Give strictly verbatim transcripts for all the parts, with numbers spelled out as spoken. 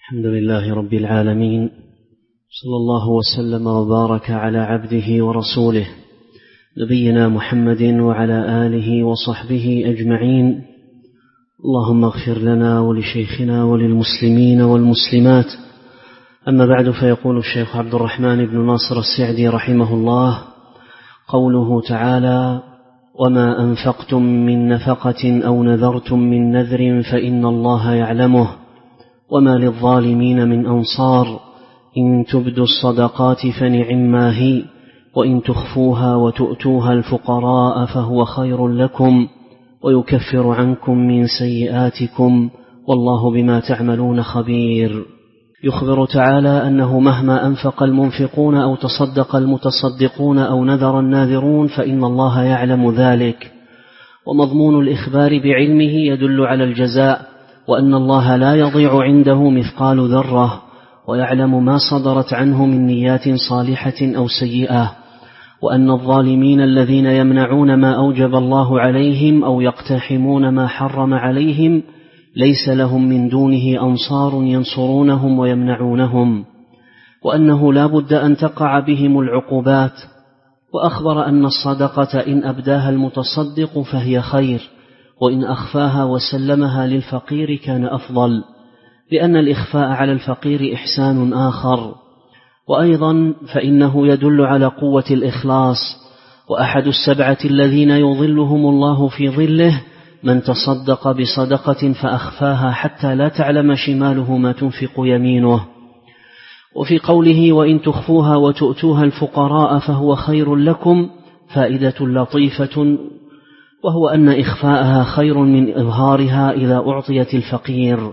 الحمد لله رب العالمين، صلى الله وسلم وبارك على عبده ورسوله نبينا محمد وعلى آله وصحبه أجمعين. اللهم اغفر لنا ولشيخنا وللمسلمين والمسلمات. أما بعد، فيقول الشيخ عبد الرحمن بن ناصر السعدي رحمه الله: قوله تعالى: وما أنفقتم من نفقة أو نذرتم من نذر فإن الله يعلمه وما للظالمين من أنصار إن تبدوا الصدقات فنعما هي وإن تخفوها وتؤتوها الفقراء فهو خير لكم ويكفر عنكم من سيئاتكم والله بما تعملون خبير. يخبر تعالى أنه مهما أنفق المنفقون أو تصدق المتصدقون أو نذر الناذرون فإن الله يعلم ذلك، ومضمون الإخبار بعلمه يدل على الجزاء، وأن الله لا يضيع عنده مثقال ذرة، ويعلم ما صدرت عنه من نيات صالحة أو سيئة، وأن الظالمين الذين يمنعون ما أوجب الله عليهم أو يقتحمون ما حرم عليهم ليس لهم من دونه أنصار ينصرونهم ويمنعونهم، وأنه لا بد أن تقع بهم العقوبات. وأخبر أن الصدقة إن أبداها المتصدق فهي خير، وإن أخفاها وسلمها للفقير كان أفضل، لأن الإخفاء على الفقير إحسان آخر. وأيضا فإنه يدل على قوة الإخلاص، وأحد السبعة الذين يظلهم الله في ظله من تصدق بصدقة فأخفاها حتى لا تعلم شماله ما تنفق يمينه. وفي قوله وإن تخفوها وتؤتوها الفقراء فهو خير لكم فائدة لطيفة، وهو أن إخفاءها خير من إظهارها إذا أعطيت الفقير.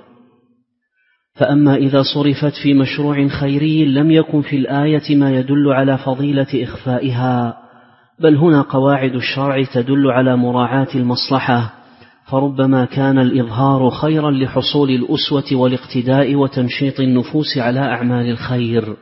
فأما إذا صرفت في مشروع خيري لم يكن في الآية ما يدل على فضيلة إخفائها، بل هنا قواعد الشرع تدل على مراعاة المصلحة، فربما كان الإظهار خيرا لحصول الأسوة والاقتداء وتنشيط النفوس على أعمال الخير.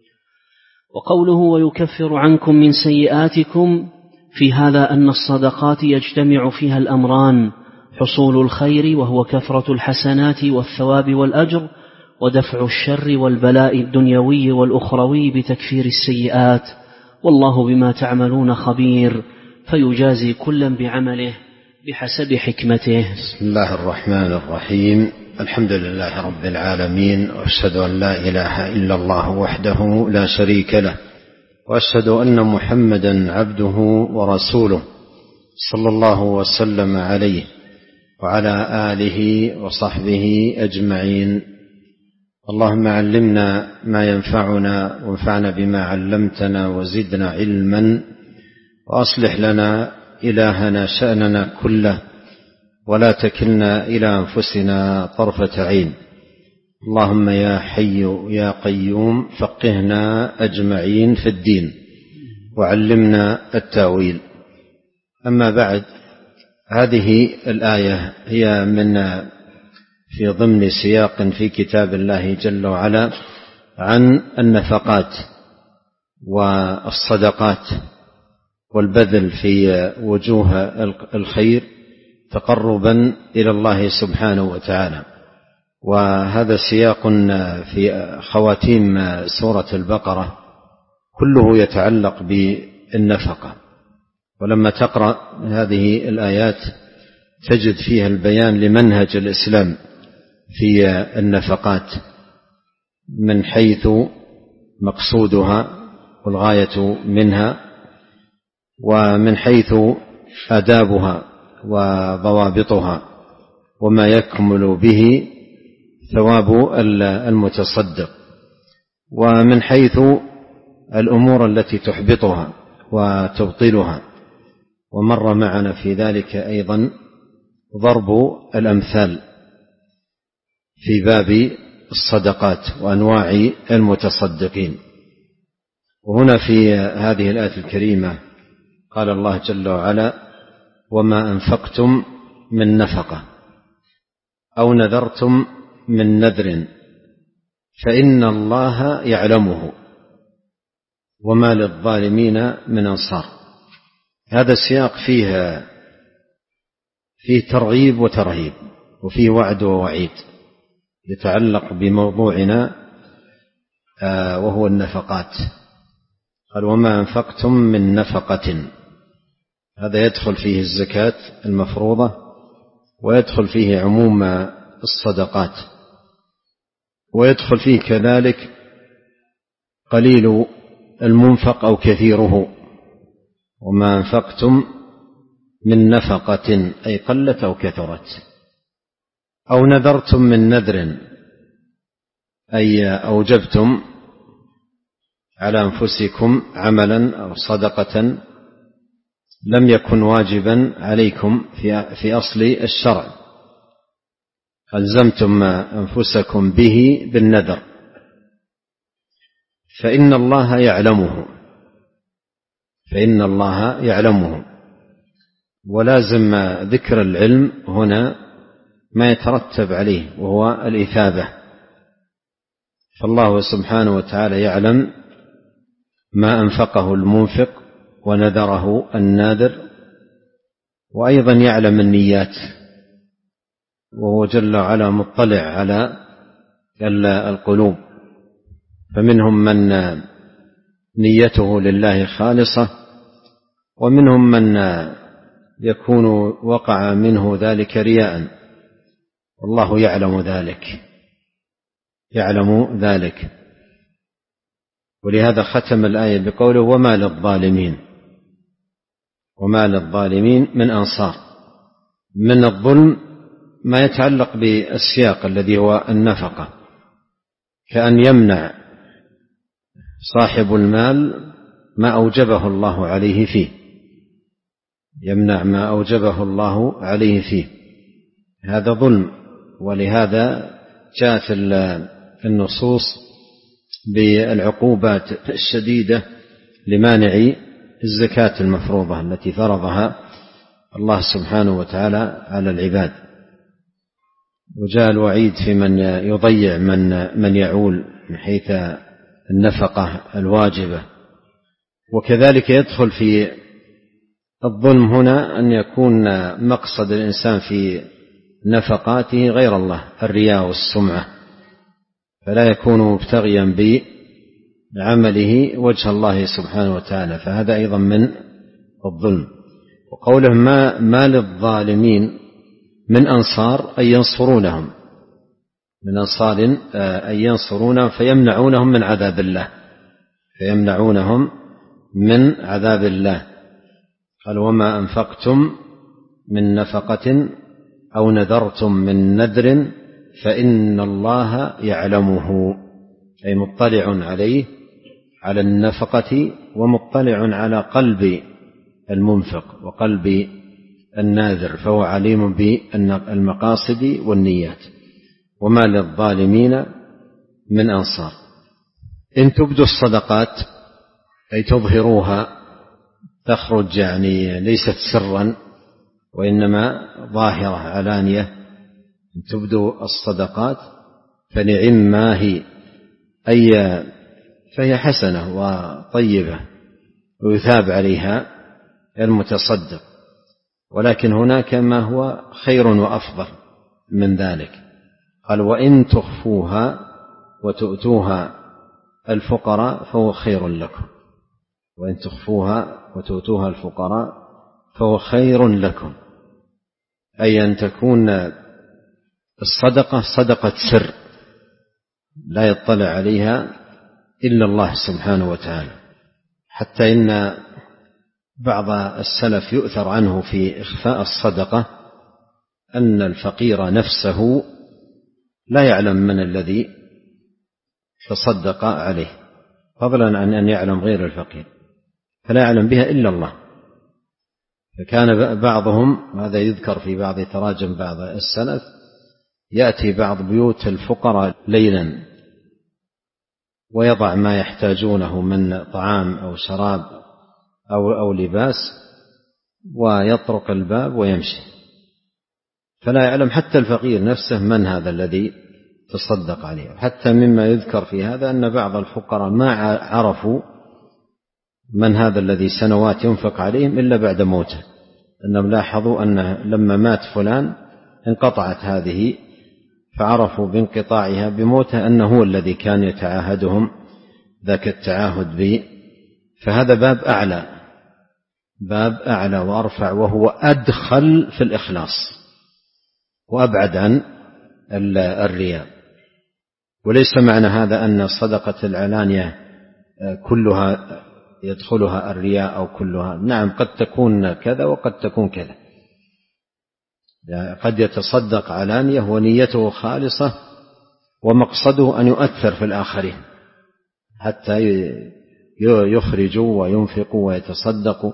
وقوله ويكفر عنكم من سيئاتكم، في هذا أن الصدقات يجتمع فيها الأمران: حصول الخير وهو كثرة الحسنات والثواب والأجر، ودفع الشر والبلاء الدنيوي والأخروي بتكفير السيئات، والله بما تعملون خبير، فيجازي كلا بعمله بحسب حكمته. بسم الله الرحمن الرحيم. الحمد لله رب العالمين، وأشهد أن لا إله إلا الله وحده لا شريك له، وأشهد أن محمدا عبده ورسوله صلى الله وسلم عليه وعلى آله وصحبه أجمعين. اللهم علمنا ما ينفعنا وانفعنا بما علمتنا وزدنا علما، وأصلح لنا إلهنا شأننا كله، ولا تكلنا إلى أنفسنا طرفة عين. اللهم يا حي يا قيوم فقهنا أجمعين في الدين، وعلمنا التأويل. أما بعد، هذه الآية هي من في ضمن سياق في كتاب الله جل وعلا عن النفقات والصدقات والبذل في وجوه الخير تقربا إلى الله سبحانه وتعالى. وهذا سياق في خواتيم سورة البقرة كله يتعلق بالنفقة، ولما تقرأ هذه الآيات تجد فيها البيان لمنهج الإسلام في النفقات من حيث مقصودها والغاية منها، ومن حيث آدابها وضوابطها، وما يكمل به ثواب المتصدق، ومن حيث الأمور التي تحبطها وتبطلها. ومر معنا في ذلك أيضا ضرب الأمثال في باب الصدقات وأنواع المتصدقين. وهنا في هذه الآية الكريمة قال الله جل وعلا: وما أنفقتم من نفقة أو نذرتم من نذر فإن الله يعلمه وما للظالمين من أنصار. هذا السياق فيه فيه ترغيب وترهيب، وفيه وعد ووعيد. يتعلق بموضوعنا وهو النفقات. قال وما أنفقتم من نفقة، هذا يدخل فيه الزكاة المفروضة ويدخل فيه عموم الصدقات، ويدخل فيه كذلك قليل المنفق أو كثيره. وما أنفقتم من نفقة أي قلت أو كثرت، أو نذرتم من نذر أي أوجبتم على أنفسكم عملا أو صدقة لم يكن واجبا عليكم في, في أصل الشرع، ألزمتم أنفسكم به بالنذر، فإن الله يعلمه فإن الله يعلمه ولازم ذكر العلم هنا ما يترتب عليه وهو الإثابة. فالله سبحانه وتعالى يعلم ما أنفقه المنفق ونذره الناذر، وأيضا يعلم النيات، وهو جل وعلا مطلع على القلوب، فمنهم من نيته لله خالصة، ومنهم من يكون وقع منه ذلك رياء، والله يعلم ذلك يعلم ذلك ولهذا ختم الآية بقوله وما للظالمين وما للظالمين من أنصار. من الظلم ما يتعلق بالسياق الذي هو النفقة، كأن يمنع صاحب المال ما أوجبه الله عليه فيه يمنع ما أوجبه الله عليه فيه هذا ظلم. ولهذا جاءت النصوص بالعقوبات الشديدة لمانع الزكاة المفروضة التي فرضها الله سبحانه وتعالى على العباد، وجاء الوعيد في من يضيع من من يعول من حيث النفقة الواجبة. وكذلك يدخل في الظلم هنا أن يكون مقصد الإنسان في نفقاته غير الله، الرياء والسمعة، فلا يكون مبتغيا بعمله وجه الله سبحانه وتعالى، فهذا أيضا من الظلم. وقوله ما, ما للظالمين من أنصار أي ينصرونهم من أنصار أي ينصرونهم فيمنعونهم من عذاب الله فيمنعونهم من عذاب الله. قال وما أنفقتم من نفقة أو نذرتم من نذر فإن الله يعلمه، أي مطلع عليه على النفقة ومطلع على قلب المنفق وقلب الناذر، فهو عليم بالمقاصد والنيات. وما للظالمين من أنصار. إن تبدوا الصدقات أي تظهروها، تخرج يعني ليست سرا وإنما ظاهرة علانية، إن تبدوا الصدقات فنعم ما هي، أي فهي حسنة وطيبة ويثاب عليها المتصدق، ولكن هناك ما هو خير وأفضل من ذلك. قال وإن تخفوها وتؤتوها الفقراء فهو خير لكم وإن تخفوها وتؤتوها الفقراء فهو خير لكم، أي أن تكون الصدقة صدقة سر لا يطلع عليها إلا الله سبحانه وتعالى. حتى إن بعض السلف يؤثر عنه في إخفاء الصدقة أن الفقير نفسه لا يعلم من الذي تصدق عليه، فضلا عن أن يعلم غير الفقير، فلا يعلم بها إلا الله. فكان بعضهم، هذا يذكر في بعض تراجم بعض السلف، يأتي بعض بيوت الفقراء ليلا ويضع ما يحتاجونه من طعام أو شراب أو, أو لباس ويطرق الباب ويمشي، فلا يعلم حتى الفقير نفسه من هذا الذي تصدق عليه. حتى مما يذكر في هذا أن بعض الفقراء ما عرفوا من هذا الذي سنوات ينفق عليهم إلا بعد موته، أنهم لاحظوا أن لما مات فلان انقطعت هذه، فعرفوا بانقطاعها بموته أنه هو الذي كان يتعاهدهم ذاك التعاهد به. فهذا باب أعلى، باب أعلى وأرفع، وهو أدخل في الإخلاص وأبعد عن الرياء. وليس معنى هذا أن صدقة العلانية كلها يدخلها الرياء أو كلها، نعم قد تكون كذا وقد تكون كذا، قد يتصدق علانية ونيته خالصة ومقصده أن يؤثر في الآخرين حتى يخرجوا وينفقوا ويتصدقوا،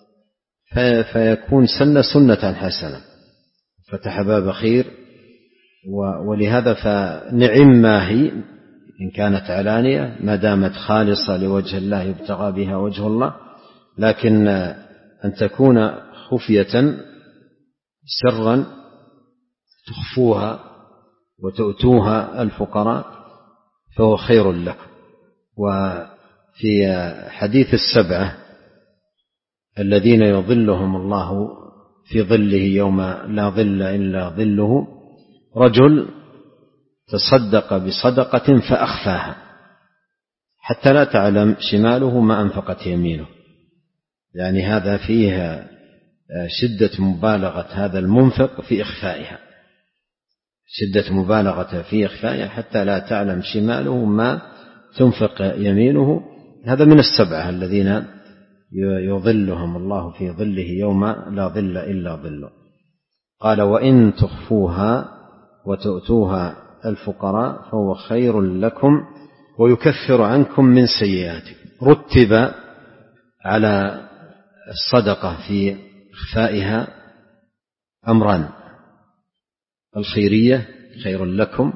فيكون سنة سنة حسنة، فتح باب خير. ولهذا فنعم ما هي إن كانت علانية ما دامت خالصة لوجه الله يبتغى بها وجه الله، لكن أن تكون خفية سرا تخفوها وتؤتوها الفقراء فهو خير لكم. وفي حديث السبعة الذين يظلهم الله في ظله يوم لا ظل إلا ظله، رجل تصدق بصدقة فأخفاها حتى لا تعلم شماله ما أنفقت يمينه، يعني هذا فيه شدة مبالغة هذا المنفق في إخفائها، شدة مبالغة في إخفائها حتى لا تعلم شماله ما تنفق يمينه. هذا من السبعة الذين يظلهم الله في ظله يوم لا ظل إلا ظله. قال وإن تخفوها وتؤتوها الفقراء فهو خير لكم ويكفر عنكم من سيئاتكم. رتب على الصدقة في إخفائها أمران: الخيرية خير لكم،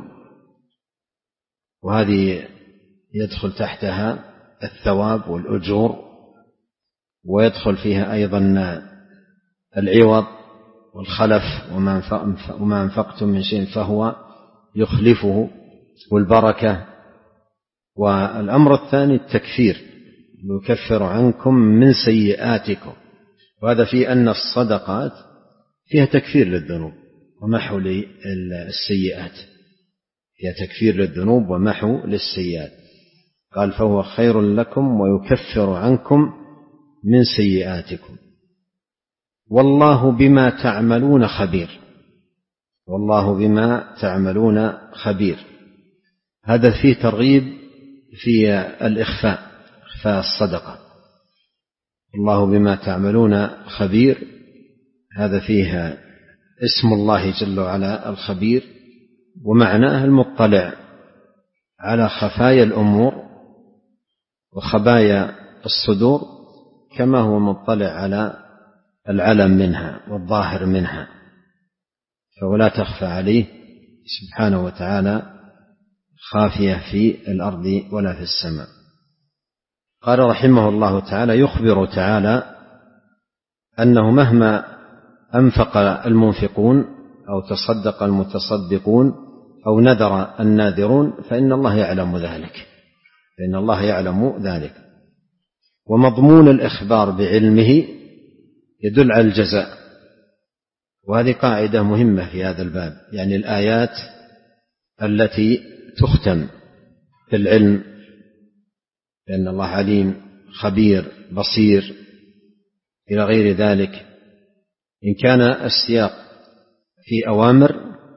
وهذه يدخل تحتها الثواب والأجور، ويدخل فيها أيضا العوض والخلف، وما أنفقتم من شيء فهو يخلفه، والبركة. والأمر الثاني التكفير، يكفر عنكم من سيئاتكم، وهذا في أن الصدقات فيها تكفير للذنوب ومحو للسيئات، فيها تكفير للذنوب ومحو للسيئات. قال فهو خير لكم ويكفر عنكم من سيئاتكم والله بما تعملون خبير. والله بما تعملون خبير، هذا فيه ترغيب في الإخفاء، إخفاء الصدقة. الله بما تعملون خبير، هذا فيها اسم الله جل وعلا الخبير، ومعناه المطلع على خفايا الأمور وخبايا الصدور، كما هو مطلع على العلم منها والظاهر منها، فهو لا تخفى عليه سبحانه وتعالى خافية في الأرض ولا في السماء. قال رحمه الله تعالى: يخبر تعالى أنه مهما أنفق المنفقون أو تصدق المتصدقون أو نذر الناذرون فإن الله يعلم ذلك، فإن الله يعلم ذلك. ومضمون الإخبار بعلمه يدل على الجزاء، وهذه قاعدة مهمة في هذا الباب، يعني الآيات التي تختم بالعلم، لأن الله عليم خبير بصير إلى غير ذلك. إن كان السياق في أوامر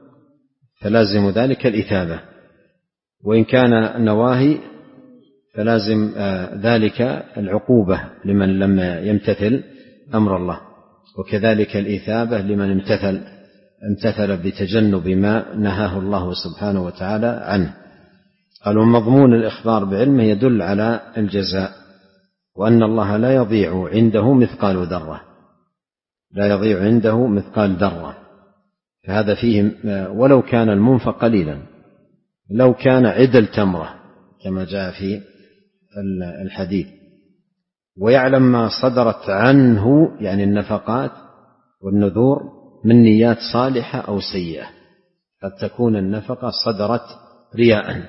فلازم ذلك الإثابة، وإن كان نواهي فلازم ذلك العقوبة لمن لم يمتثل أمر الله، وكذلك الإثابة لمن امتثل امتثل بتجنب ما نهاه الله سبحانه وتعالى عنه. قالوا مضمون الإخبار بعلمه يدل على الجزاء، وأن الله لا يضيع عنده مثقال ذرة، لا يضيع عنده مثقال ذرة. فهذا فيه ولو كان المنفق قليلا، لو كان عدل تمرة كما جاء في الحديث، ويعلم ما صدرت عنه، يعني النفقات والنذور، من نيات صالحة أو سيئة. قد تكون النفقة صدرت رياء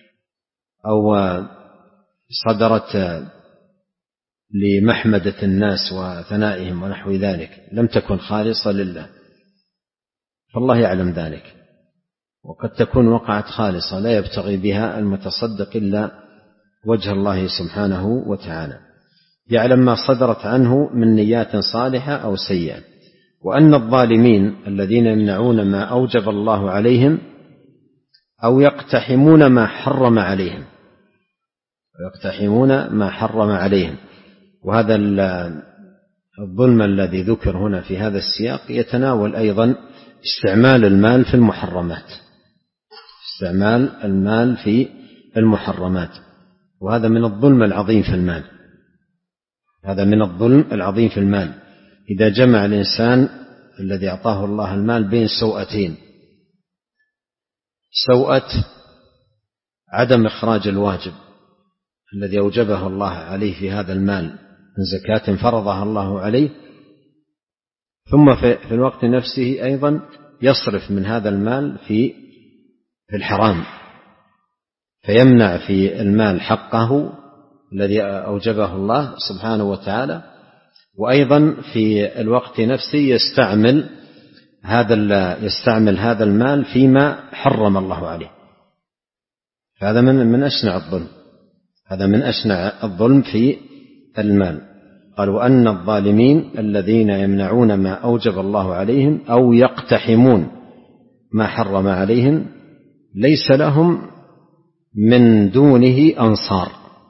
أو صدرت لمحمدة الناس وثنائهم ونحو ذلك، لم تكن خالصة لله، فالله يعلم ذلك. وقد تكون وقعت خالصة لا يبتغي بها المتصدق إلا وجه الله سبحانه وتعالى، يعلم ما صدرت عنه من نيات صالحة أو سيئة. وأن الظالمين الذين يمنعون ما أوجب الله عليهم أو يقتحمون ما حرم عليهم يقتحمون ما حرم عليهم وهذا الظلم الذي ذكر هنا في هذا السياق يتناول أيضا استعمال المال في المحرمات استعمال المال في المحرمات وهذا من الظلم العظيم في المال هذا من الظلم العظيم في المال. إذا جمع الإنسان الذي أعطاه الله المال بين سوءتين، سوءة عدم إخراج الواجب الذي أوجبه الله عليه في هذا المال من زكاة فرضها الله عليه، ثم في الوقت نفسه أيضا يصرف من هذا المال في في الحرام، فيمنع في المال حقه الذي أوجبه الله سبحانه وتعالى، وأيضا في الوقت نفسه يستعمل هذا يستعمل هذا المال فيما حرم الله عليه. هذا من من أشنع الظلم هذا من أشنع الظلم في المال. قال وأن الظالمين الذين يمنعون ما أوجب الله عليهم أو يقتحمون ما حرم عليهم ليس لهم من دونه أنصار.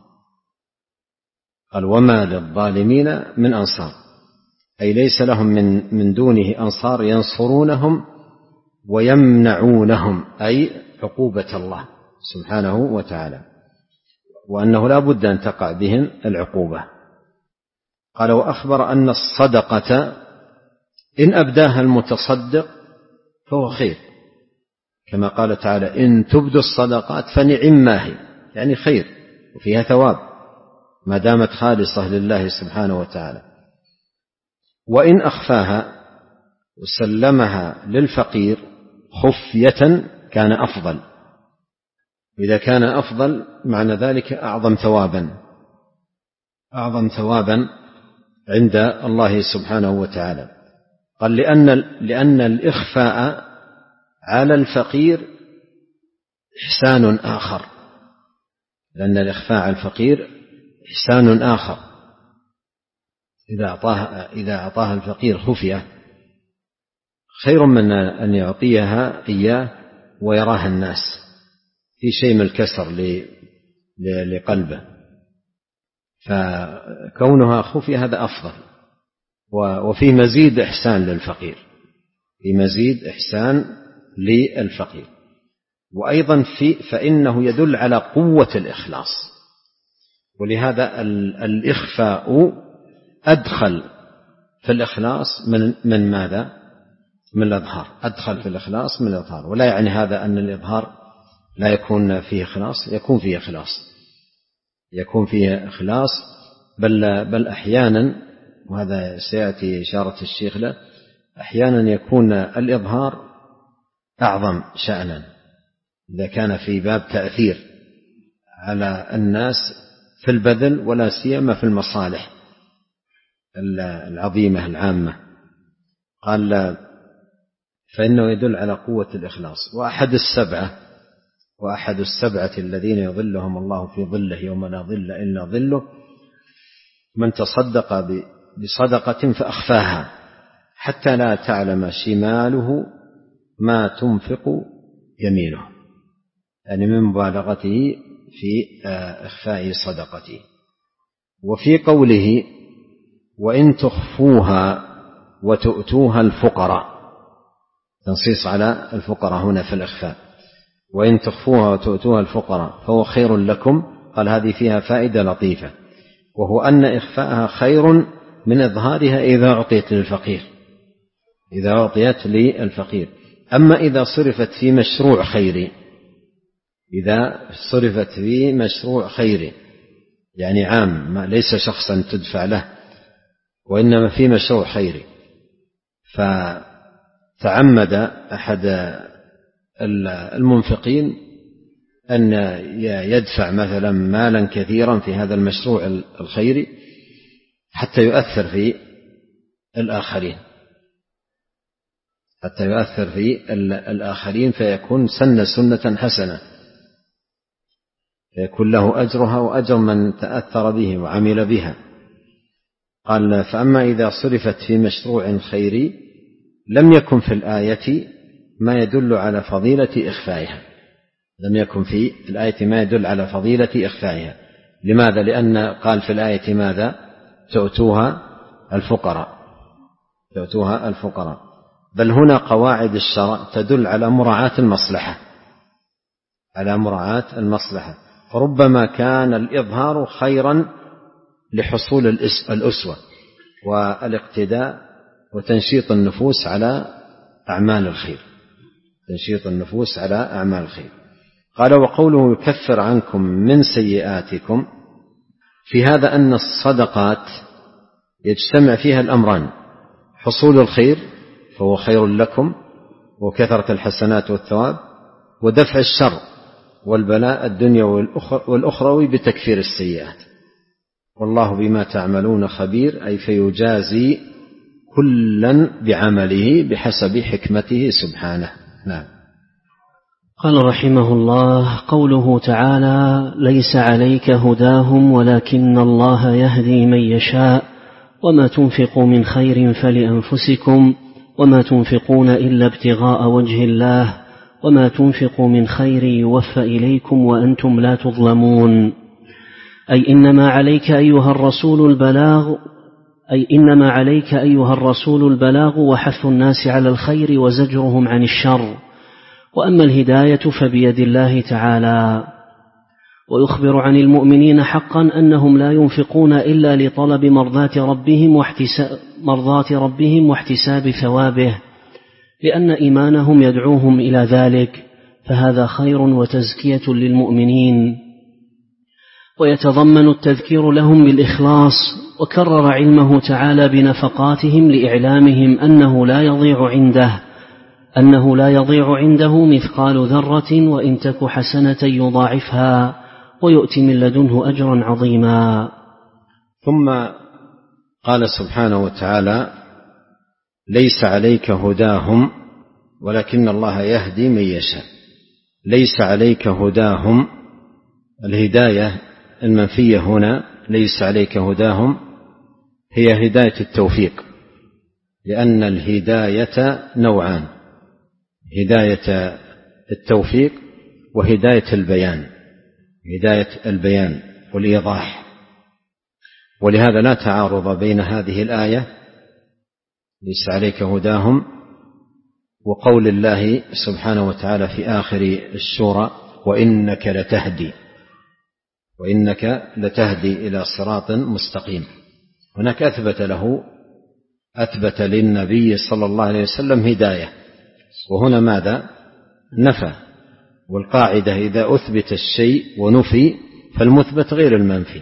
قال وما للظالمين من أنصار، أي ليس لهم من من دونه أنصار ينصرونهم ويمنعونهم، أي عقوبة الله سبحانه وتعالى، وأنه لا بد أن تقع بهم العقوبة. قال وأخبر أن الصدقة إن أبداها المتصدق فهو خير، كما قال تعالى إن تبدوا الصدقات فنعم ما هي، يعني خير وفيها ثواب ما دامت خالصة لله سبحانه وتعالى. وإن أخفاها وسلمها للفقير خفية كان أفضل، إذا كان أفضل معنى ذلك أعظم ثوابا أعظم ثوابا عند الله سبحانه وتعالى. قال لأن, لأن الإخفاء على الفقير إحسان آخر لأن الإخفاء على الفقير إحسان آخر إذا أعطاها, إذا أعطاها الفقير خفية خير من أن يعطيها إياه ويراها الناس في شيء من الكسر لقلبه، فكونها خفية هذا أفضل، وفي مزيد إحسان للفقير في مزيد إحسان للفقير. وأيضا في فإنه يدل على قوة الإخلاص، ولهذا الإخفاء أدخل في الإخلاص من من ماذا؟ من الإظهار، أدخل في الإخلاص من الإظهار. ولا يعني هذا أن الإظهار لا يكون فيه إخلاص، يكون فيه إخلاص يكون فيه إخلاص بل بل أحيانا، وهذا سيأتي إشارة الشيخ له، أحيانا يكون الإظهار أعظم شأنا إذا كان في باب تأثير على الناس في البذل، ولا سيما في المصالح العظيمة العامة. قال فإنه يدل على قوة الإخلاص. وأحد السبعة وأحد السبعة الذين يظلهم الله في ظله يوم لا ظل إلا ظله من تصدق بصدقة فأخفاها حتى لا تعلم شماله ما تنفق يمينه، يعني من مبالغته في إخفاء صدقته. وفي قوله وإن تخفوها وتؤتوها الفقراء، تنصيص على الفقراء هنا في الإخفاء، وإن تخفوها وتؤتوها الفقراء فهو خير لكم. قال هذه فيها فائدة لطيفة، وهو أن إخفاءها خير من إظهارها إذا أعطيت للفقير إذا أعطيت للفقير. أما إذا صرفت في مشروع خيري إذا صرفت في مشروع خيري يعني عام، ما ليس شخصا تدفع له وإنما في مشروع خيري، فتعمد أحد المنفقين أن يدفع مثلا مالا كثيرا في هذا المشروع الخيري حتى يؤثر في الآخرين، حتى يؤثر في الآخرين فيكون سن سنة حسنة، فيكون له أجرها وأجر من تأثر به وعمل بها. قال: فأما إذا صرفت في مشروع خيري لم يكن في الآية ما يدل على فضيلة إخفائها. لم يكن في الآية ما يدل على فضيلة إخفائها. لماذا؟ لأن قال في الآية ماذا؟ تؤتوها الفقراء، تؤتوها الفقراء. بل هنا قواعد الشرع تدل على مراعاة المصلحة، على مراعاة المصلحة. فربما كان الإظهار خيرا لحصول الأسوة والاقتداء وتنشيط النفوس على أعمال الخير، تنشيط النفوس على أعمال الخير. قال: وقوله يكفر عنكم من سيئاتكم، في هذا أن الصدقات يجتمع فيها الأمران: حصول الخير فهو خير لكم وكثرة الحسنات والثواب، ودفع الشر والبلاء الدنيا والأخروي بتكفير السيئات. والله بما تعملون خبير، أي فيجازي كلا بعمله بحسب حكمته سبحانه. نعم. قال رحمه الله: قوله تعالى: ليس عليك هداهم ولكن الله يهدي من يشاء وما تنفقوا من خير فلأنفسكم وما تنفقون إلا ابتغاء وجه الله وما تنفقوا من خير يوفى إليكم وأنتم لا تظلمون. أي إنما عليك أيها الرسول البلاغ أي إنما عليك أيها الرسول البلاغ وحث الناس على الخير وزجرهم عن الشر، وأما الهداية فبيد الله تعالى. ويخبر عن المؤمنين حقا أنهم لا ينفقون إلا لطلب مرضاة ربهم واحتساب, مرضاة ربهم واحتساب ثوابه، لأن إيمانهم يدعوهم إلى ذلك، فهذا خير وتزكية للمؤمنين. ويتضمن التذكير لهم بالإخلاص، وكرر علمه تعالى بنفقاتهم لإعلامهم أنه لا يضيع عنده أنه لا يضيع عنده مثقال ذرة وإن تك حسنة يضاعفها ويؤتي من لدنه أجرا عظيما. ثم قال سبحانه وتعالى: ليس عليك هداهم ولكن الله يهدي من يشاء. ليس عليك هداهم، الهداية المنفية هنا ليس عليك هداهم هي هداية التوفيق، لأن الهداية نوعان: هداية التوفيق وهداية البيان، هداية البيان والإيضاح. ولهذا لا تعارض بين هذه الآية ليس عليك هداهم وقول الله سبحانه وتعالى في آخر السورة: وإنك لتهدي وإنك لتهدي إلى صراط مستقيم. هناك أثبت له أثبت للنبي صلى الله عليه وسلم هداية، وهنا ماذا؟ نفى. والقاعدة إذا أثبت الشيء ونفي فالمثبت غير المنفي،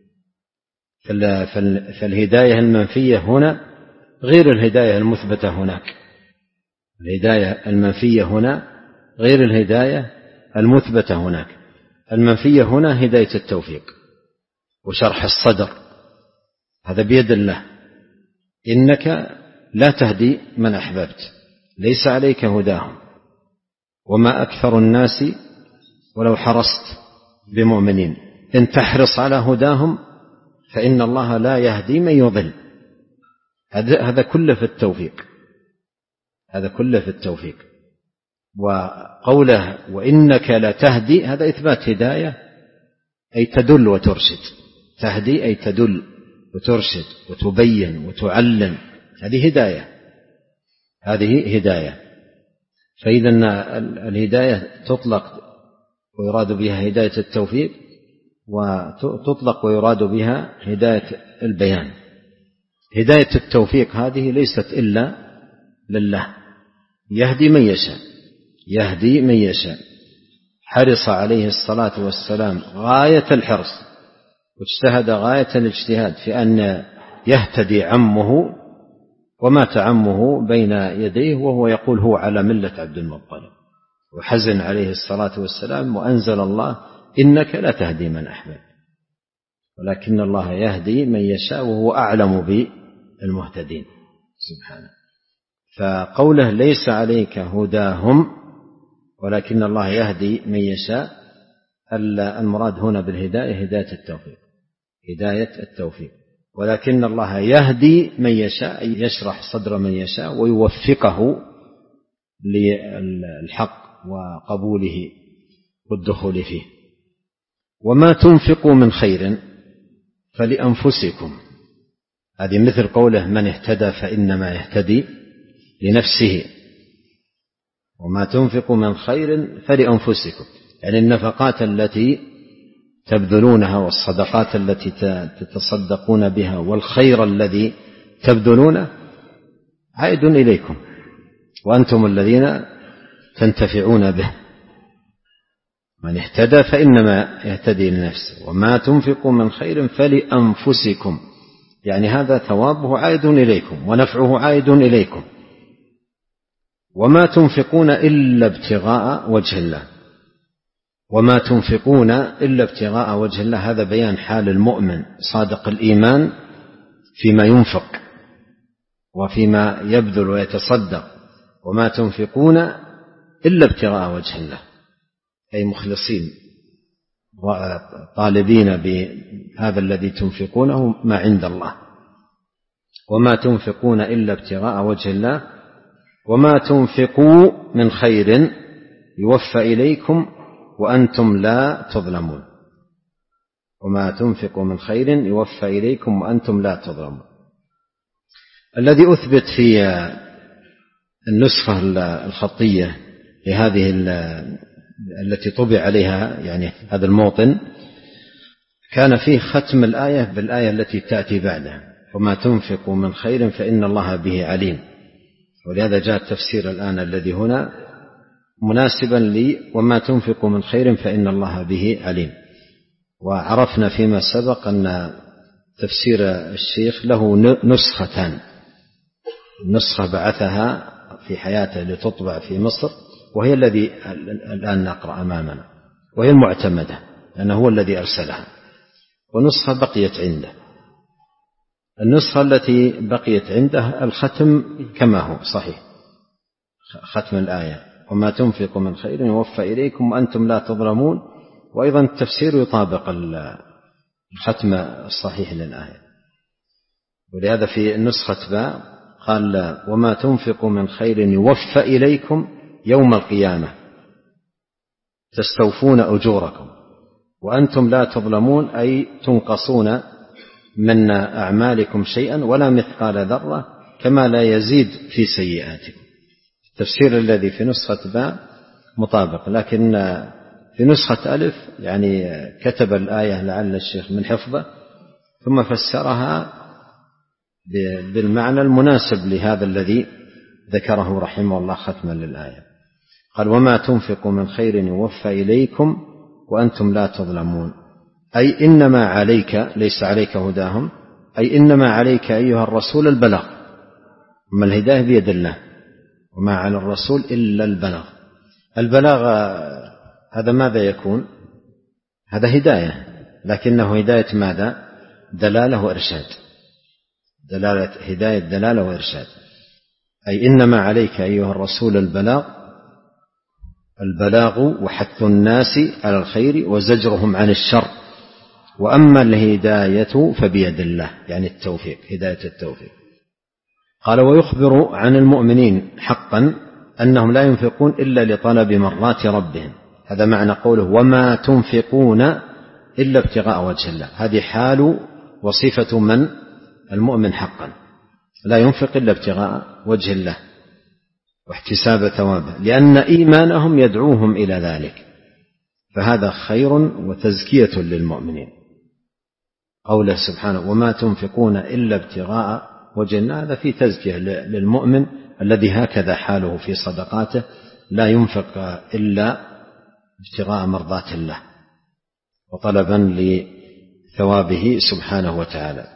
فالهداية المنفية هنا غير الهداية المثبتة هناك. الهداية المنفية هنا غير الهداية المثبتة هناك. المنفية هنا هداية التوفيق وشرح الصدر، هذا بيد الله. إنك لا تهدي من أحببت، ليس عليك هداهم وما أكثر الناس ولو حرصت بمؤمنين، إن تحرص على هداهم فإن الله لا يهدي من يضل. هذا كله في التوفيق، هذا كله في التوفيق. وقوله وإنك لتهدي هذا إثبات هداية، أي تدل وترشد. تهدي أي تدل وترشد وتبين وتعلم، هذه هداية، هذه هداية. فإذا الهداية تطلق ويراد بها هداية التوفيق، وتطلق ويراد بها هداية البيان. هداية التوفيق هذه ليست إلا لله، يهدي من يشاء، يهدي من يشاء. حرص عليه الصلاة والسلام غاية الحرص واجتهد غاية الاجتهاد في أن يهتدي عمه، ومات عمه بين يديه وهو يقول هو على ملة عبد المطلب، وحزن عليه الصلاة والسلام، وأنزل الله إنك لا تهدي من أحببت ولكن الله يهدي من يشاء وهو أعلم بالمهتدين سبحانه. فقوله ليس عليك هداهم ولكن الله يهدي من يشاء، المراد هنا بالهداية هداية التوفيق، هداية التوفيق، ولكن الله يهدي من يشاء، يشرح صدر من يشاء ويوفقه للحق وقبوله والدخول فيه. وما تنفقوا من خير فلأنفسكم، هذه مثل قوله من اهتدى فإنما يهتدي لنفسه، وما تنفقوا من خير فلأنفسكم، يعني النفقات التي تبذلونها والصدقات التي تتصدقون بها والخير الذي تبذلونه عائد إليكم وأنتم الذين تنتفعون به. من اهتدى فإنما يهتدي لنفسه، وما تنفقوا من خير فلأنفسكم، يعني هذا ثوابه عائد إليكم ونفعه عائد إليكم. وما تنفقون إلا ابتغاء وجه الله، وما تنفقون إلا ابتغاء وجه الله، هذا بيان حال المؤمن صادق الإيمان فيما ينفق وفيما يبذل ويتصدق. وما تنفقون إلا ابتغاء وجه الله، أي مخلصين وطالبين بهذا الذي تنفقونه ما عند الله. وما تنفقون إلا ابتغاء وجه الله وما تنفقوا من خير يوفى إليكم وأنتم لا تظلمون. وما تنفقوا من خير يوفى إليكم وأنتم لا تظلمون. الذي أثبت في النسخة الخطية لهذه التي طبع عليها يعني هذا الموطن كان فيه ختم الآية بالآية التي تأتي بعدها، وما تنفقوا من خير فإن الله به عليم. ولهذا جاء التفسير الآن الذي هنا مناسبا لي، وما تنفقوا من خير فإن الله به عليم. وعرفنا فيما سبق أن تفسير الشيخ له نسختان، نسخة بعثها في حياته لتطبع في مصر وهي الذي الآن نقرأ أمامنا وهي المعتمدة لأنه هو الذي أرسلها، ونسخة بقيت عنده. النسخة التي بقيت عنده الختم كما هو صحيح، ختم الآية وما تنفقوا من خير يوفى إليكم وأنتم لا تظلمون، وأيضا التفسير يطابق الختم الصحيح للآية. ولهذا في النسخة باء قال وما تنفقوا من خير يوفى إليكم يوم القيامة تستوفون أجوركم وأنتم لا تظلمون، أي تنقصون من أعمالكم شيئا ولا مثقال ذرة كما لا يزيد في سيئاتكم. التفسير الذي في نسخة باء مطابق، لكن في نسخة ألف يعني كتب الآية لعل الشيخ من حفظه ثم فسرها بالمعنى المناسب لهذا الذي ذكره رحمه الله ختما للآية. قال وما تنفقوا من خير يوفى إليكم وأنتم لا تظلمون، أي إنما عليك، ليس عليك هداهم، أي إنما عليك أيها الرسول البلاغ، أما الهداية بيد الله وما على الرسول إلا البلاغ. البلاغ هذا ماذا يكون؟ هذا هداية، لكنه هداية ماذا؟ دلالة وإرشاد، دلالة هداية دلالة وإرشاد، أي إنما عليك أيها الرسول البلاغ، البلاغ وحث الناس على الخير وزجرهم عن الشر، وأما الهداية فبيد الله، يعني التوفيق، هداية التوفيق. قال ويخبر عن المؤمنين حقا أنهم لا ينفقون إلا لطلب مرات ربهم، هذا معنى قوله وما تنفقون إلا ابتغاء وجه الله، هذه حال وصفة من؟ المؤمن حقا، لا ينفق إلا ابتغاء وجه الله واحتساب ثوابه، لأن إيمانهم يدعوهم إلى ذلك، فهذا خير وتزكية للمؤمنين. قوله سبحانه وما تنفقون إلا ابتغاء وجه الله، هذا في تزكية للمؤمن الذي هكذا حاله في صدقاته، لا ينفق إلا ابتغاء مرضات الله وطلبا لثوابه سبحانه وتعالى.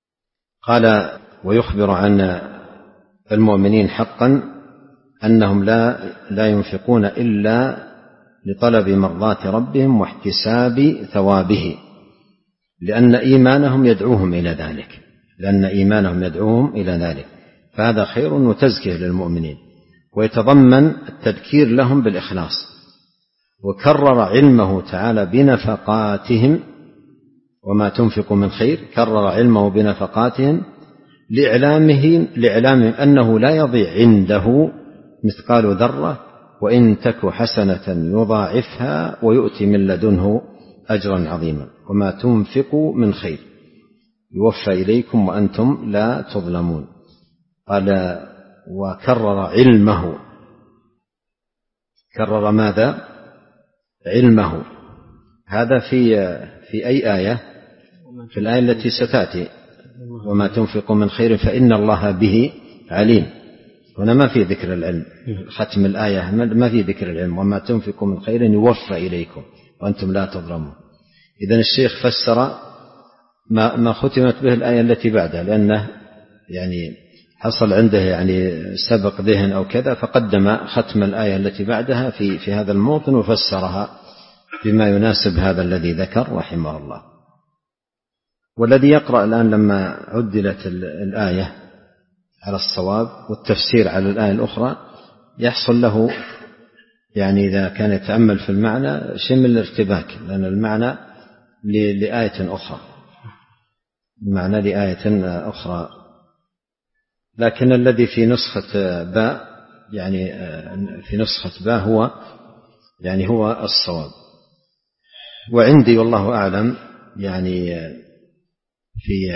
قال ويخبر عن المؤمنين حقا أنهم لا لا ينفقون إلا لطلب مرضات ربهم واحتساب ثوابه، لأن إيمانهم يدعوهم إلى ذلك، لأن إيمانهم يدعوهم إلى ذلك، فهذا خير وتزكية للمؤمنين، ويتضمن التذكير لهم بالإخلاص. وكرر علمه تعالى بنفقاتهم، وما تنفق من خير، كرر علمه بنفقاتهم لإعلامه لإعلامهم أنه لا يضيع عنده مثقال ذرة، وإن تك حسنة يضاعفها ويؤتي من لدنه أجرا عظيما. وما تنفقوا من خير يوفى إليكم وأنتم لا تظلمون. قال وكرر علمه، كرر ماذا؟ علمه. هذا في في أي آية؟ في الآية التي ستأتي، وما تنفقوا من خير فإن الله به عليم. هنا ما في ذكر العلم، ختم الآية ما في ذكر العلم، وما تنفقوا من خير يوفى إليكم وأنتم لا تظلمون. إذن الشيخ فسر ما ما ختمت به الآية التي بعدها، لأنه يعني حصل عنده يعني سبق ذهن أو كذا، فقدم ختم الآية التي بعدها في في هذا الموطن وفسرها بما يناسب هذا الذي ذكر رحمه الله. والذي يقرأ الآن لما عدلت الآية على الصواب والتفسير على الآية الأخرى يحصل له يعني إذا كان يتأمل في المعنى شيء من الارتباك، لأن المعنى لآية أخرى، المعنى لآية أخرى. لكن الذي في نسخة باء يعني في نسخة باء هو يعني هو الصواب. وعندي والله أعلم يعني في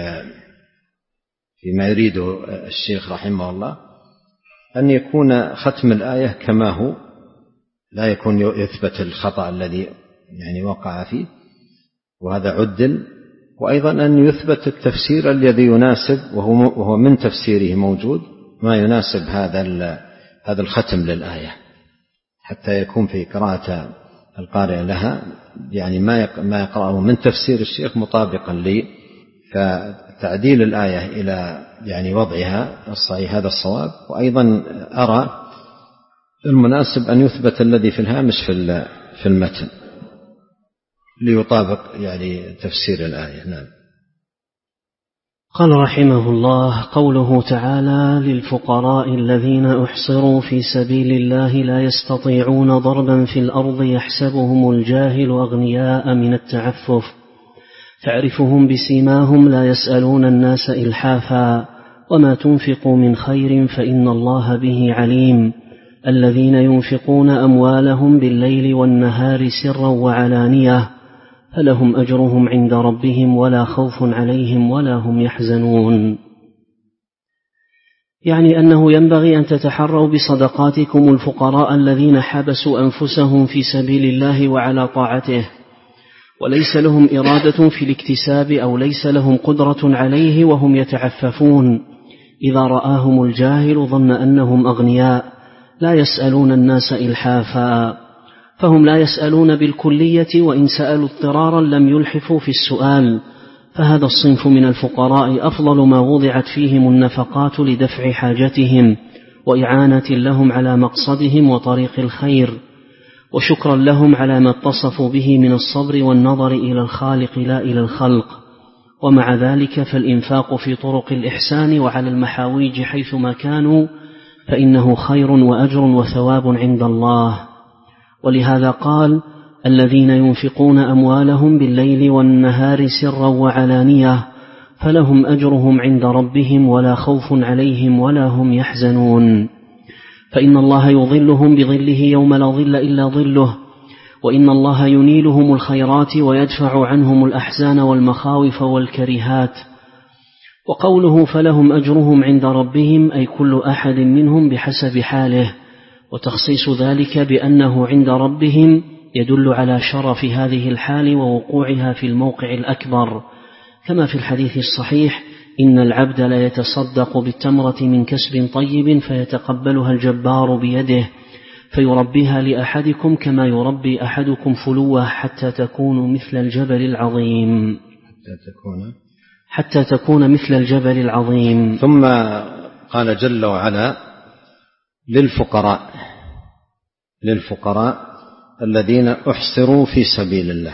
فيما يريده الشيخ رحمه الله أن يكون ختم الآية كما هو، لا يكون يثبت الخطأ الذي يعني وقع فيه، وهذا عدل. وأيضا أن يثبت التفسير الذي يناسب، وهو من تفسيره موجود ما يناسب هذا هذا الختم للآية، حتى يكون في قراءة القارئ لها يعني ما يقرأه من تفسير الشيخ مطابقا لي، فتعديل الآية إلى يعني وضعها الصحيح هذا الصواب. وأيضا أرى المناسب أن يثبت الذي في الهامش في في المتن ليطابق يعني تفسير الآية. نعم. قال رحمه الله: قوله تعالى: للفقراء الذين أحصروا في سبيل الله لا يستطيعون ضربا في الأرض يحسبهم الجاهل أغنياء من التعفف تعرفهم بسيماهم لا يسألون الناس إلحافا وما تنفقوا من خير فإن الله به عليم. الذين ينفقون أموالهم بالليل والنهار سرا وعلانية فلهم أجرهم عند ربهم ولا خوف عليهم ولا هم يحزنون. يعني أنه ينبغي أن تتحروا بصدقاتكم الفقراء الذين حبسوا أنفسهم في سبيل الله وعلى طاعته، وليس لهم إرادة في الاكتساب أو ليس لهم قدرة عليه وهم يتعففون. إذا رآهم الجاهل ظن أنهم أغنياء لا يسألون الناس إلحافا، فهم لا يسألون بالكلية، وإن سألوا اضطرارا لم يلحفوا في السؤال. فهذا الصنف من الفقراء أفضل ما وضعت فيهم النفقات لدفع حاجتهم وإعانة لهم على مقصدهم وطريق الخير، وشكرا لهم على ما اتصفوا به من الصبر والنظر إلى الخالق لا إلى الخلق. ومع ذلك فالإنفاق في طرق الإحسان وعلى المحاويج حيثما كانوا فإنه خير وأجر وثواب عند الله. ولهذا قال: الذين ينفقون أموالهم بالليل والنهار سرا وعلانية فلهم أجرهم عند ربهم ولا خوف عليهم ولا هم يحزنون. فإن الله يظلهم بظله يوم لا ظل إلا ظله، وإن الله ينيلهم الخيرات ويدفع عنهم الأحزان والمخاوف والكرهات. وقوله فلهم أجرهم عند ربهم أي كل أحد منهم بحسب حاله، وتخصيص ذلك بأنه عند ربهم يدل على شرف هذه الحال ووقوعها في الموقع الأكبر، كما في الحديث الصحيح: إن العبد لا يتصدق بالتمرة من كسب طيب فيتقبلها الجبار بيده فيربيها لأحدكم كما يربي أحدكم فلوه حتى تكون مثل الجبل العظيم حتى تكون حتى تكون مثل الجبل العظيم. ثم قال جل وعلا: للفقراء للفقراء الذين أحصروا في سبيل الله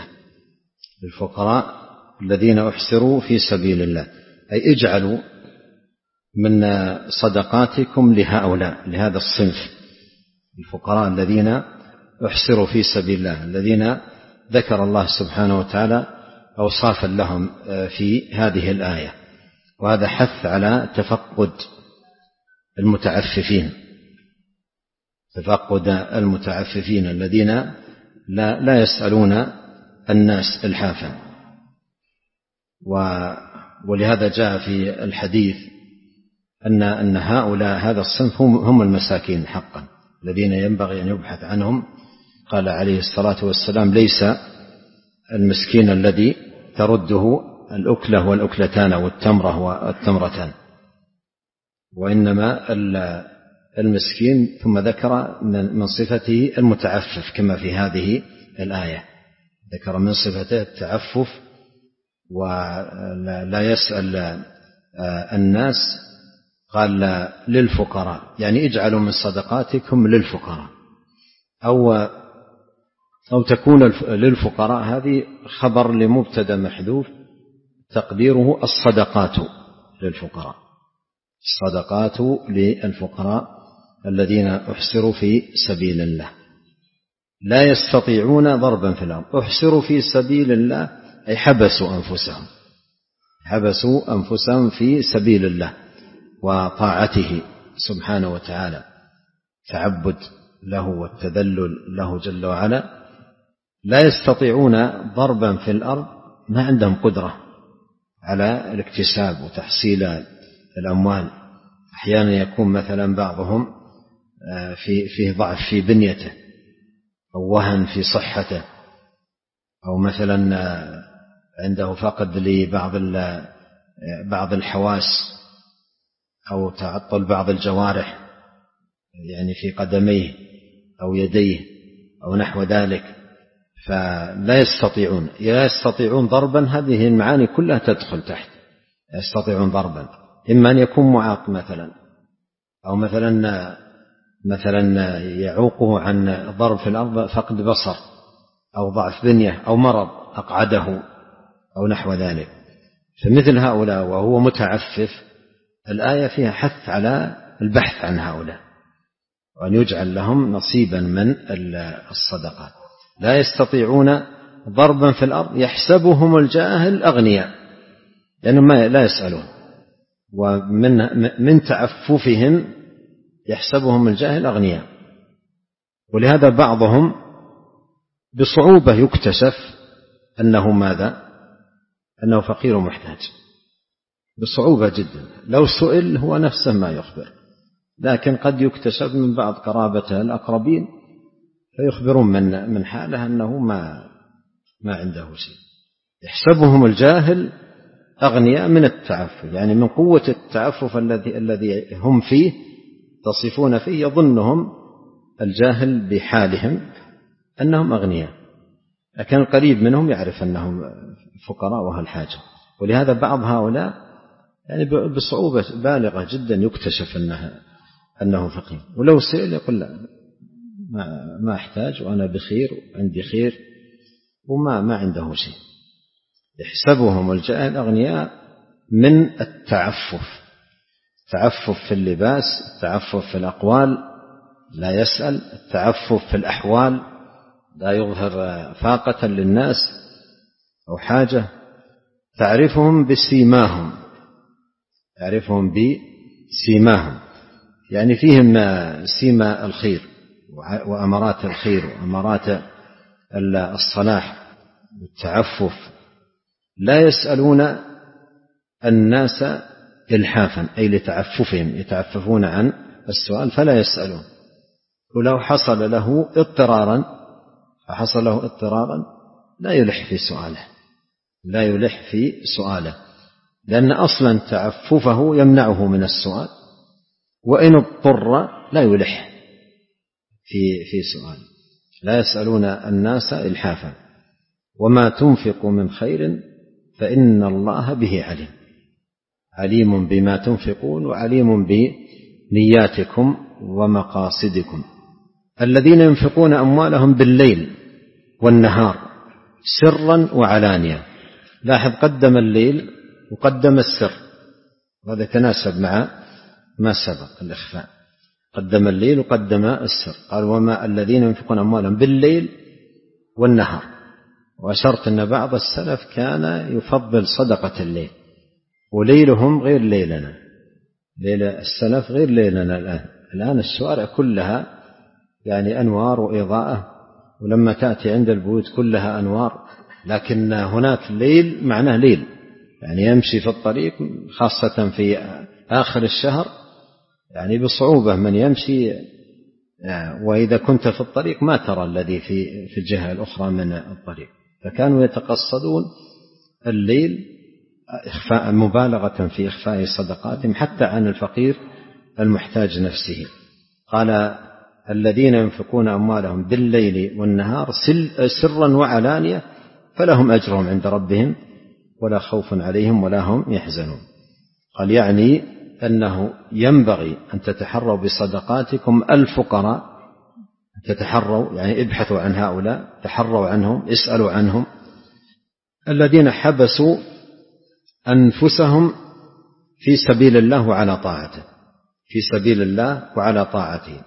للفقراء الذين أحصروا في سبيل الله أي اجعلوا من صدقاتكم لهؤلاء، لهذا الصنف الفقراء الذين احصروا في سبيل الله، الذين ذكر الله سبحانه وتعالى أوصافا لهم في هذه الآية. وهذا حث على تفقد المتعففين، تفقد المتعففين الذين لا, لا يسألون الناس إلحافا. ولهذا جاء في الحديث أن أن هؤلاء هذا الصنف هم, هم المساكين حقا الذين ينبغي أن يبحث عنهم. قال عليه الصلاة والسلام: ليس المسكين الذي ترده الأكلة والأكلتان والتمرة والتمرتان، وإنما المسكين، ثم ذكر من صفته المتعفف كما في هذه الآية، ذكر من صفته التعفف ولا يسأل الناس. قال للفقراء، يعني اجعلوا من صدقاتكم للفقراء، أو أو تكون للفقراء، هذه خبر لمبتدأ محذوف تقديره الصدقات للفقراء، الصدقات للفقراء الذين احصروا في سبيل الله لا يستطيعون ضربا في الأرض. احصروا في سبيل الله أي حبسوا أنفسهم، حبسوا أنفسهم في سبيل الله وطاعته سبحانه وتعالى، تعبد له والتذلل له جل وعلا. لا يستطيعون ضربا في الأرض، ما عندهم قدرة على الاكتساب وتحصيل الأموال. أحيانا يكون مثلا بعضهم في فيه ضعف في بنيته أو وهن في صحته، أو مثلا عنده فقد لبعض بعض الحواس، أو تعطل بعض الجوارح يعني في قدميه أو يديه أو نحو ذلك، فلا يستطيعون لا يستطيعون ضربا. هذه المعاني كلها تدخل تحت لا يستطيعون ضربا. إما أن يكون معاق مثلا، أو مثلا مثلا يعوقه عن ضرب في الأرض فقد بصر، أو ضعف بنية، أو مرض أقعده، أو نحو ذلك. فمثل هؤلاء وهو متعفف، الآية فيها حث على البحث عن هؤلاء وأن يجعل لهم نصيبا من الصدقات. لا يستطيعون ضربا في الأرض يحسبهم الجاهل أغنياء، لأنهم لا يسألون، ومن من تعففهم يحسبهم الجاهل أغنياء. ولهذا بعضهم بصعوبة يكتشف أنه ماذا؟ أنه فقير ومحتاج، بصعوبة جدا. لو سئل هو نفسه ما يخبر، لكن قد يكتشف من بعض قرابته الأقربين فيخبرون من من حاله أنه ما ما عنده شيء. يحسبهم الجاهل أغنياء من التعفف، يعني من قوة التعفف الذي الذي هم فيه تصفون فيه، يظنهم الجاهل بحالهم أنهم أغنياء، لكن القريب منهم يعرف أنهم فقراء وأهل حاجة. ولهذا بعض هؤلاء يعني بصعوبة بالغة جدا يكتشف أنه أنه فقير، ولو سئل يقول لا ما ما أحتاج وأنا بخير وعندي خير، وما ما عنده شيء. يحسبهم الجاهل أغنياء من التعفف، التعفف في اللباس، التعفف في الأقوال، لا يسأل، التعفف في الأحوال، لا يظهر فاقة للناس أو حاجة. تعرفهم بسيماهم، تعرفهم بسيماهم، يعني فيهم سيما الخير وأمارات الخير وأمارات الصلاح والتعفف. لا يسألون الناس إلحافا، أي لتعففهم، يتعففون عن السؤال فلا يسألون. ولو حصل له اضطرارا فحصل له اضطرارا لا يلح في سؤاله، لا يلح في سؤاله، لأن أصلا تعففه يمنعه من السؤال، وإن اضطر لا يلح في في سؤال. لا يسألون الناس إلحافا. وما تنفق من خير فإن الله به عليم، عليم بما تنفقون وعليم بنياتكم ومقاصدكم. الذين ينفقون أموالهم بالليل والنهار سرا وعلانية. لاحظ قدم الليل وقدم السر، وهذا يتناسب مع ما سبق الإخفاء، قدم الليل وقدم السر. قال وما الذين ينفقون أموالهم بالليل والنهار، وأشرت أن بعض السلف كان يفضل صدقة الليل، وليلهم غير ليلنا، ليل السلف غير ليلنا الآن. الآن الشوارع كلها يعني أنوار وإضاءة، ولما تأتي عند البيوت كلها أنوار، لكن هناك الليل معناه ليل، يعني يمشي في الطريق خاصة في آخر الشهر يعني بصعوبة من يمشي، وإذا كنت في الطريق ما ترى الذي في في الجهة الأخرى من الطريق. فكانوا يتقصدون الليل إخفاء مبالغة في إخفاء صدقاتهم حتى عن الفقير المحتاج نفسه. قال الذين ينفقون أموالهم بالليل والنهار سرا وعلانية فلهم أجرهم عند ربهم ولا خوف عليهم ولا هم يحزنون. قال يعني أنه ينبغي أن تتحروا بصدقاتكم الفقراء، تتحروا يعني ابحثوا عن هؤلاء، تحروا عنهم، اسألوا عنهم، الذين حبسوا أنفسهم في سبيل الله وعلى طاعته، في سبيل الله وعلى طاعته.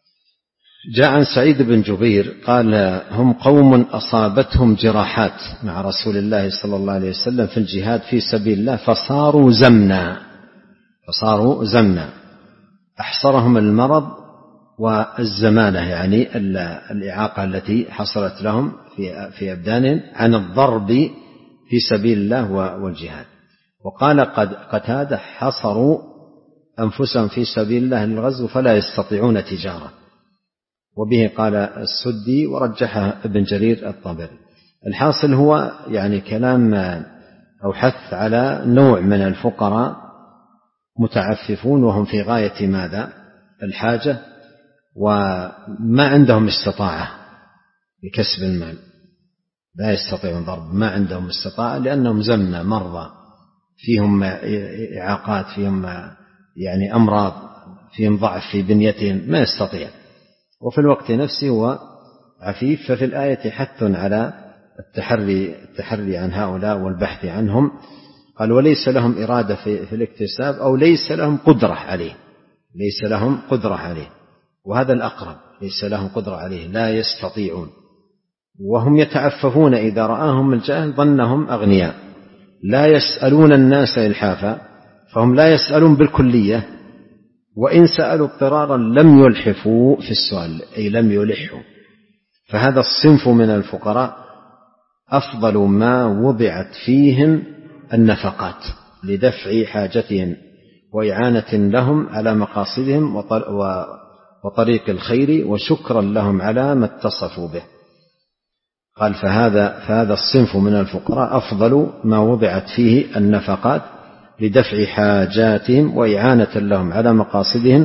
جاء عن سعيد بن جبير قال هم قوم أصابتهم جراحات مع رسول الله صلى الله عليه وسلم في الجهاد في سبيل الله فصاروا زمنا، فصاروا زمنا أحصرهم المرض والزمانة يعني الإعاقة التي حصلت لهم في في أبدانهم عن الضرب في سبيل الله والجهاد. وقال قد قتادة حصروا أنفسهم في سبيل الله للغزو فلا يستطيعون تجارة، وبه قال السدي ورجحه ابن جرير الطبري. الحاصل هو يعني كلام أو حث على نوع من الفقراء متعففون وهم في غاية ماذا؟ الحاجة، وما عندهم استطاعة لكسب المال، لا يستطيعون ضرب، ما عندهم استطاعة لأنهم زمنا مرضى، فيهم إعاقات، فيهم يعني أمراض، فيهم ضعف في بنيتهم، ما يستطيع، وفي الوقت نفسه هو عفيف. ففي الآية حث على التحري, التحري عن هؤلاء والبحث عنهم. قال وليس لهم إرادة في, في الاكتساب أو ليس لهم قدرة عليه، ليس لهم قدرة عليه، وهذا الأقرب، ليس لهم قدرة عليه، لا يستطيعون، وهم يتعففون إذا رآهم الجاهل ظنهم أغنياء، لا يسألون الناس إلحافا، فهم لا يسألون بالكلية، وإن سألوا اضطرارا لم يلحفوا في السؤال أي لم يلحوا. فهذا الصنف من الفقراء أفضل ما وضعت فيهم النفقات لدفع حاجتهم وإعانة لهم على مقاصدهم وطريق الخير وشكرا لهم على ما اتصفوا به. قال فهذا, فهذا الصنف من الفقراء أفضل ما وضعت فيه النفقات لدفع حاجاتهم وإعانة لهم على مقاصدهم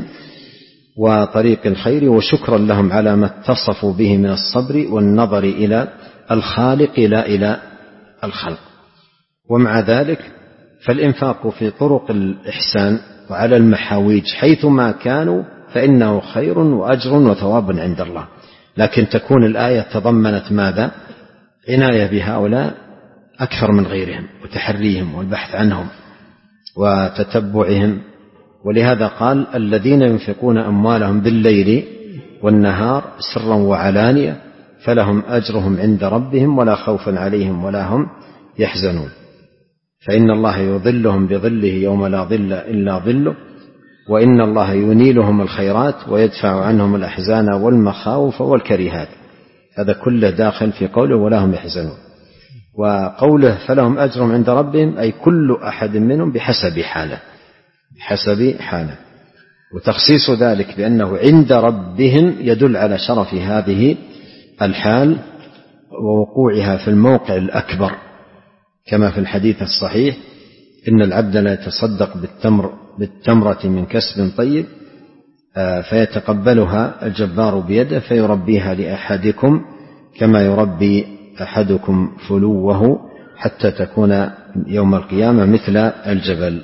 وطريق الخير وشكرا لهم على ما اتصفوا به من الصبر والنظر إلى الخالق لا إلى الخلق. ومع ذلك فالإنفاق في طرق الإحسان وعلى المحاويج حيثما كانوا فإنه خير وأجر وثواب عند الله. لكن تكون الآية تضمنت ماذا؟ عناية بهؤلاء أكثر من غيرهم وتحريهم والبحث عنهم وتتبعهم. ولهذا قال الذين ينفقون أموالهم بالليل والنهار سرا وعلانية فلهم أجرهم عند ربهم ولا خوف عليهم ولا هم يحزنون، فإن الله يظلهم بظله يوم لا ظل إلا ظله، وإن الله ينيلهم الخيرات ويدفع عنهم الأحزان والمخاوف والكريهات. هذا كله داخل في قوله ولا هم يحزنون. وقوله فلهم أجرهم عند ربهم أي كل أحد منهم بحسب حاله، بحسب حاله. وتخصيص ذلك بأنه عند ربهم يدل على شرف هذه الحال ووقوعها في الموقع الأكبر، كما في الحديث الصحيح إن العبد لا يتصدق بالتمر بالتمرة من كسب طيب فيتقبلها الجبار بيده فيربيها لأحدكم كما يربي أحدكم فلوه حتى تكون يوم القيامة مثل الجبل.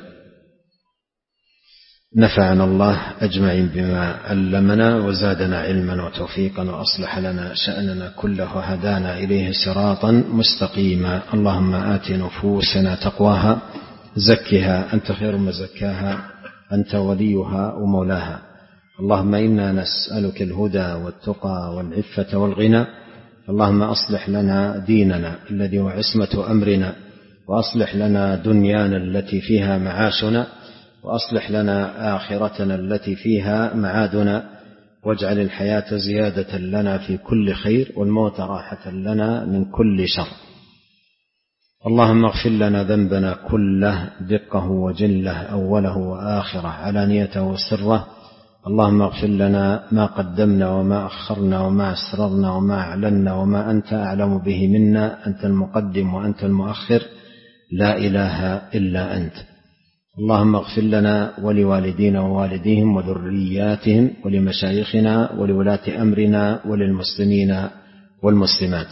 نفعنا الله أجمعين بما علمنا وزادنا علما وتوفيقا وأصلح لنا شأننا كله وهدانا إليه صراطا مستقيما. اللهم آت نفوسنا تقواها زكها أنت خير من زكاها أنت وليها ومولاها. اللهم إنا نسألك الهدى والتقى والعفة والغنى. اللهم أصلح لنا ديننا الذي هو عصمة أمرنا، وأصلح لنا دنيانا التي فيها معاشنا، وأصلح لنا آخرتنا التي فيها معادنا، واجعل الحياة زيادة لنا في كل خير، والموت راحة لنا من كل شر. اللهم اغفر لنا ذنبنا كله دقه وجله، أوله وآخره، علانيته وسره. اللهم اغفر لنا ما قدمنا وما أخرنا وما أسررنا وما أعلنا وما أنت أعلم به منا، أنت المقدم وأنت المؤخر، لا إله إلا أنت. اللهم اغفر لنا ولوالدينا ووالديهم وذرياتهم ولمشايخنا ولولاة أمرنا وللمسلمين والمسلمات.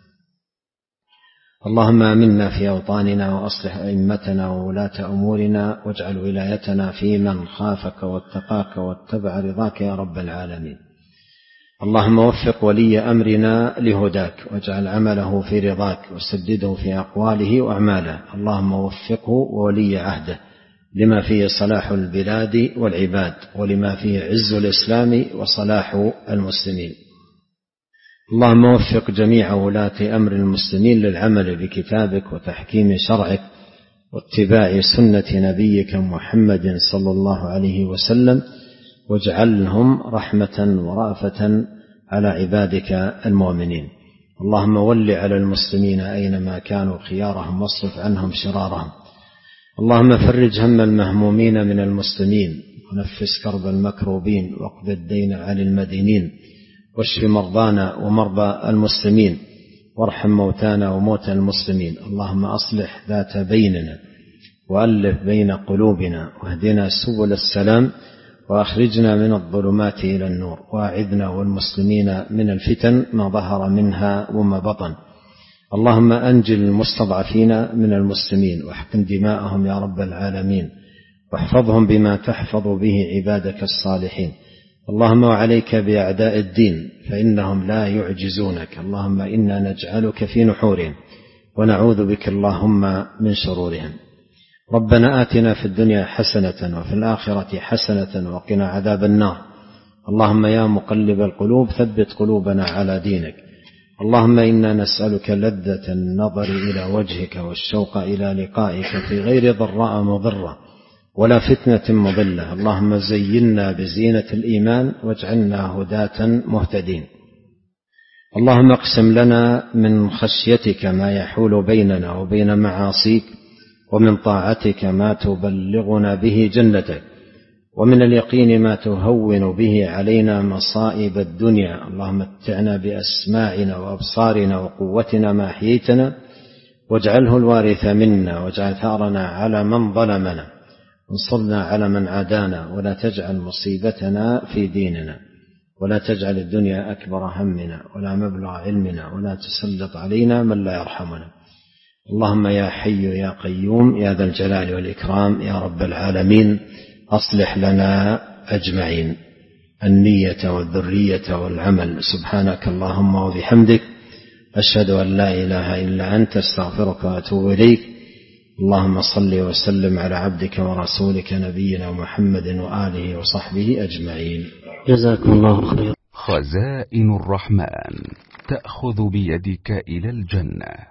اللهم آمنا في أوطاننا وأصلح أئمتنا وولاة أمورنا، واجعل ولايتنا في من خافك واتقاك واتبع رضاك يا رب العالمين. اللهم وفق ولي أمرنا لهداك، واجعل عمله في رضاك، وسدده في أقواله وأعماله. اللهم وفقه وولي عهده لما فيه صلاح البلاد والعباد، ولما فيه عز الإسلام وصلاح المسلمين. اللهم وفق جميع ولاة أمر المسلمين للعمل بكتابك وتحكيم شرعك واتباع سنة نبيك محمد صلى الله عليه وسلم، واجعلهم رحمة ورأفة على عبادك المؤمنين. اللهم ول على المسلمين أينما كانوا خيارهم، واصرف عنهم شرارهم. اللهم فرج هم المهمومين من المسلمين، ونفس كرب المكروبين، واقض الدين عن المدينين، واشف مرضانا ومرضى المسلمين، وارحم موتانا وموتى المسلمين. اللهم أصلح ذات بيننا، وألف بين قلوبنا، واهدنا سبل السلام، وأخرجنا من الظلمات إلى النور، وأعذنا والمسلمين من الفتن ما ظهر منها وما بطن. اللهم أنجل المستضعفين من المسلمين، واحقن دماءهم يا رب العالمين، واحفظهم بما تحفظ به عبادك الصالحين. اللهم وعليك بأعداء الدين، فإنهم لا يعجزونك. اللهم إنا نجعلك في نحورهم، ونعوذ بك اللهم من شرورهم. ربنا آتنا في الدنيا حسنة وفي الآخرة حسنة وقنا عذاب النار. اللهم يا مقلب القلوب ثبت قلوبنا على دينك. اللهم إنا نسألك لذة النظر إلى وجهك والشوق إلى لقائك في غير ضراء مضرة ولا فتنة مضلة. اللهم زينا بزينة الإيمان، واجعلنا هداة مهتدين. اللهم اقسم لنا من خشيتك ما يحول بيننا وبين معاصيك، ومن طاعتك ما تبلغنا به جنتك، ومن اليقين ما تهون به علينا مصائب الدنيا. اللهم متعنا بأسماعنا وأبصارنا وقوتنا ما أحييتنا، واجعله الوارث منا، واجعل ثارنا على من ظلمنا، وانصرنا على من عادانا، ولا تجعل مصيبتنا في ديننا، ولا تجعل الدنيا أكبر همنا ولا مبلغ علمنا، ولا تسلط علينا من لا يرحمنا. اللهم يا حي يا قيوم يا ذا الجلال والإكرام يا رب العالمين، أصلح لنا أجمعين النية والذرية والعمل. سبحانك اللهم وبحمدك، أشهد أن لا إله إلا أنت، استغفرك وأتوب إليك. اللهم صل وسلم على عبدك ورسولك نبينا محمد وآله وصحبه أجمعين. جزاكم الله خيرا. خزائن الرحمن تأخذ بيدك إلى الجنة.